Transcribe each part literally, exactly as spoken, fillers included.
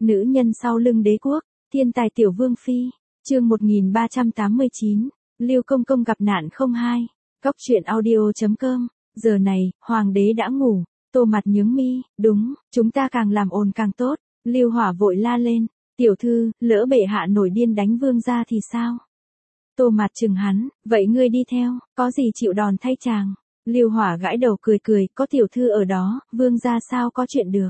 Nữ nhân sau lưng đế quốc, thiên tài tiểu vương phi, chương một nghìn ba trăm tám mươi chín, Lưu Công Công gặp nạn không hai, góc truyện audio chấm com, giờ này, hoàng đế đã ngủ, Tô Mặt nhướng mi, đúng, chúng ta càng làm ồn càng tốt, Lưu Hỏa vội la lên, tiểu thư, lỡ bệ hạ nổi điên đánh vương gia thì sao? Tô Mặt chừng hắn, vậy ngươi đi theo, có gì chịu đòn thay chàng. Lưu Hỏa gãi đầu cười cười, có tiểu thư ở đó, vương gia sao có chuyện được.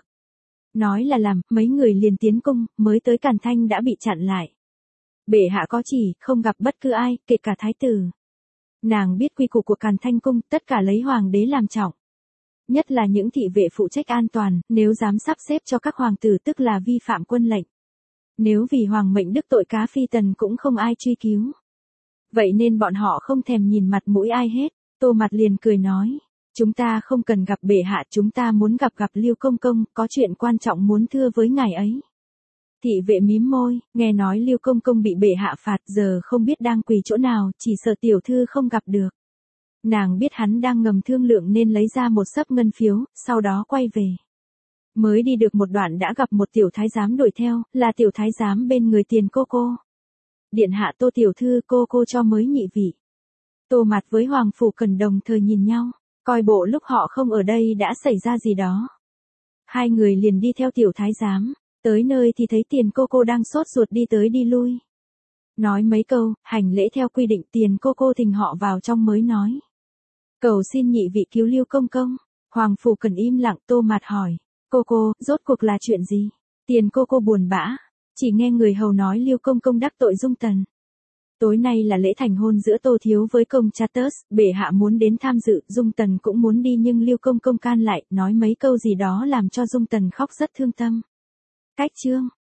Nói là làm, mấy người liền tiến cung, mới tới Càn Thanh đã bị chặn lại. Bệ hạ có chỉ, không gặp bất cứ ai, kể cả thái tử. Nàng biết quy củ của Càn Thanh cung, tất cả lấy hoàng đế làm trọng. Nhất là những thị vệ phụ trách an toàn, nếu dám sắp xếp cho các hoàng tử tức là vi phạm quân lệnh. Nếu vì hoàng mệnh đức tội cá phi tần cũng không ai truy cứu. Vậy nên bọn họ không thèm nhìn mặt mũi ai hết. Tô Mặt liền cười nói, chúng ta không cần gặp bệ hạ, chúng ta muốn gặp gặp Lưu Công Công, có chuyện quan trọng muốn thưa với ngài ấy. Thị vệ mím môi, nghe nói Lưu Công Công bị bệ hạ phạt, giờ không biết đang quỳ chỗ nào, chỉ sợ tiểu thư không gặp được. Nàng biết hắn đang ngầm thương lượng nên lấy ra một xấp ngân phiếu, sau đó quay về. Mới đi được một đoạn đã gặp một tiểu thái giám đuổi theo, là tiểu thái giám bên người Tiền cô cô. Điện hạ Tô tiểu thư, cô cô cho mới nhị vị. Tô Mặt với Hoàng Phủ Cần đồng thời nhìn nhau, coi bộ lúc họ không ở đây đã xảy ra gì đó. Hai người liền đi theo tiểu thái giám, tới nơi thì thấy Tiền cô cô đang sốt ruột đi tới đi lui. Nói mấy câu, hành lễ theo quy định, Tiền cô cô thình họ vào trong mới nói. Cầu xin nhị vị cứu Lưu Công Công. Hoàng Phủ Cần im lặng, Tô Mặt hỏi, cô cô, rốt cuộc là chuyện gì? Tiền cô cô buồn bã, chỉ nghe người hầu nói Lưu Công Công đắc tội Dung Tần. Tối nay là lễ thành hôn giữa Tô Thiếu với công Chatus, bệ hạ muốn đến tham dự, Dung Tần cũng muốn đi nhưng Lưu Công Công can lại, nói mấy câu gì đó làm cho Dung Tần khóc rất thương tâm. Cách chương,